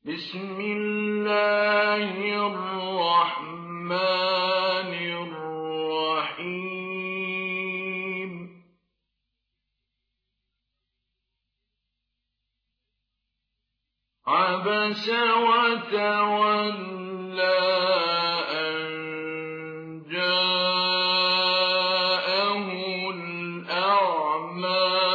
بسم الله الرحمن الرحيم عبس وتولى أن جاءه الأعمى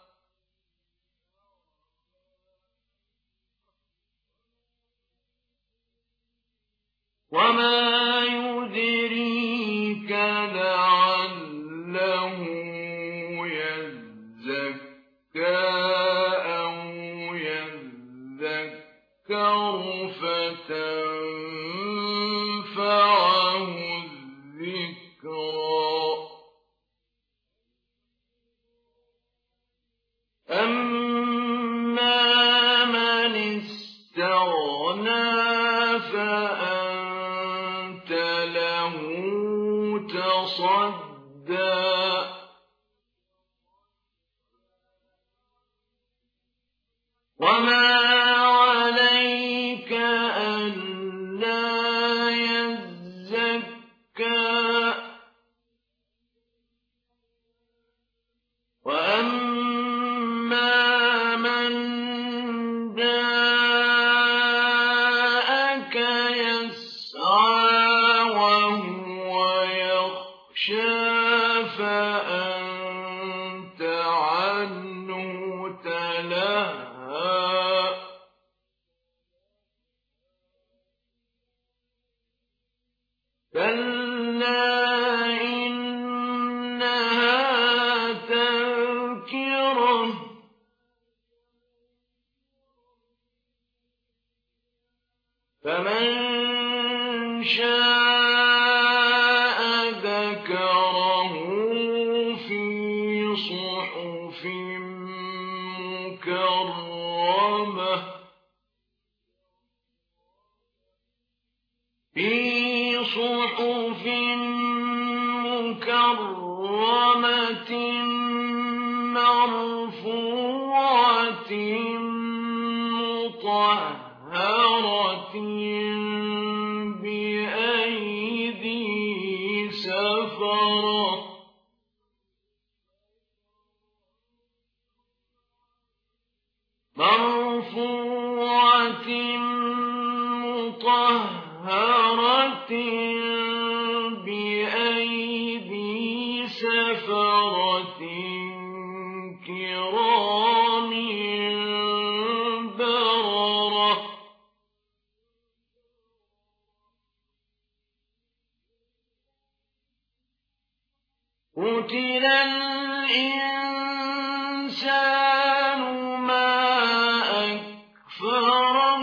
وما يدريك لعله يزكى أو يذكر فتنفعه الذكرى أما من استغنى فأنت له تصدى وما عليك ألا يزكى وأما من جاءك يسعى وهو يخشى فأنت عنه تلهى كلا إنها تذكرة فمن شاء ذكره في صحف مكرمة مكرمة مرفوعة مطهرة بأيدي سفرة مرفوعة مطهرة بأيدي سفرة كرام بررة قتل الإنسان ما أكفره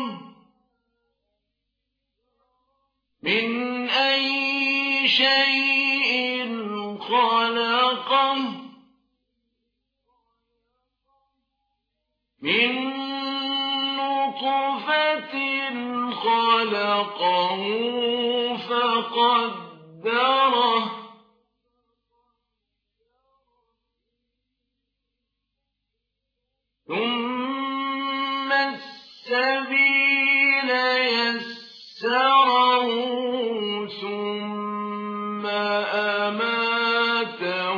من أي شيء خلقه من نطفة خلقه فقدره ثم السبيل يسره ثم أماته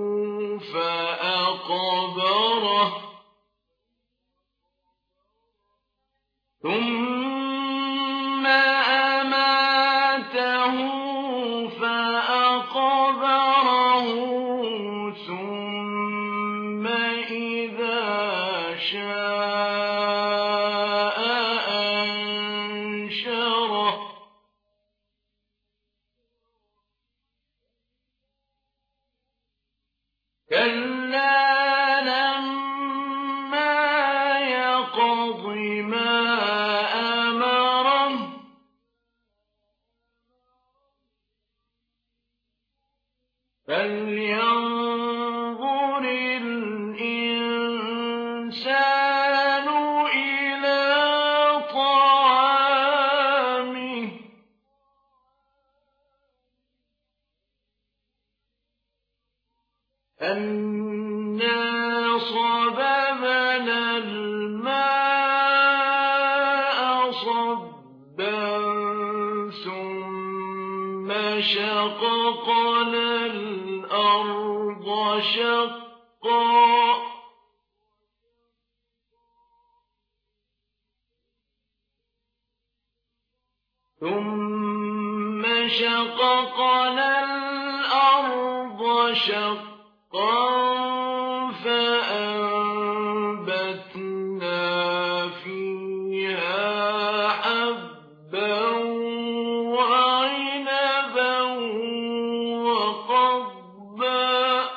فأقبره ثم أماته فأقبره ثم إذا شاء أنشره كلا لما يقض ما أمره فلينظر الإنسان إلى طعامه أنا صببنا الماء ثم شققنا الأرض شقا فأنبتنا فيها حبا وعنبا وقضبا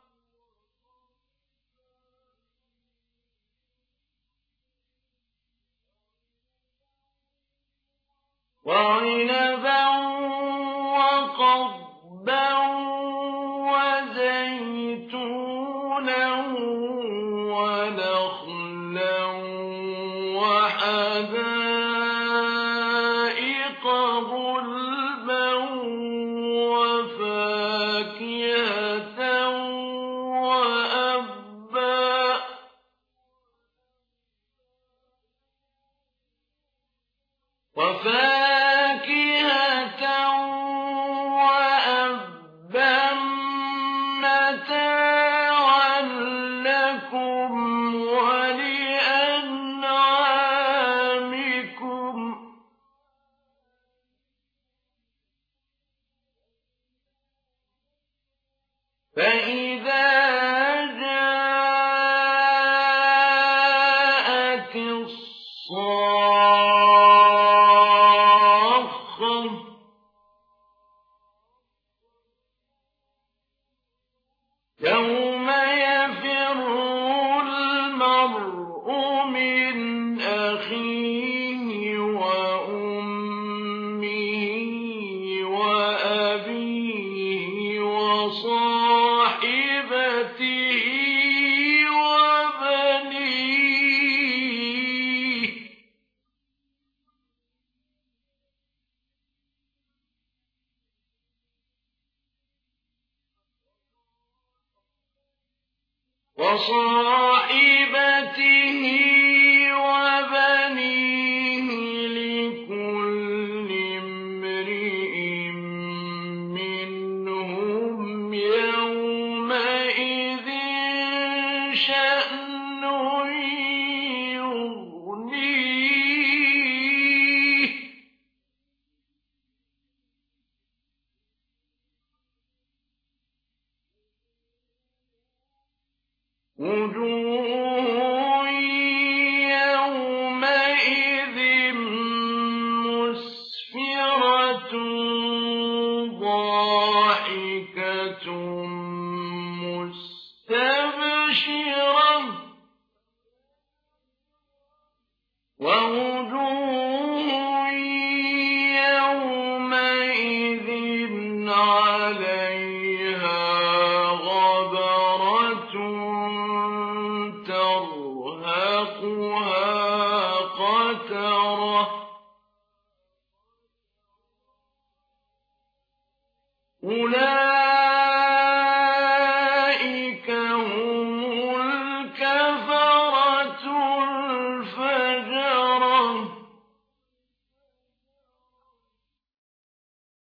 وزيتونا ونخلا وحدائق غلبا وفاكهة وأبا متاعا لكم ولأنعامكم فإذا جاءت الصاخة يوم يفر المرء من أخيه وأمه وأبيه وصاحبته وبنيه لكل امرئ منهم يومئذ شأن يغنيه وجوه يومئذ مسفرة ضاحكة مستبشرة ووجوه يومئذ عليها غبرة ترهقها قترة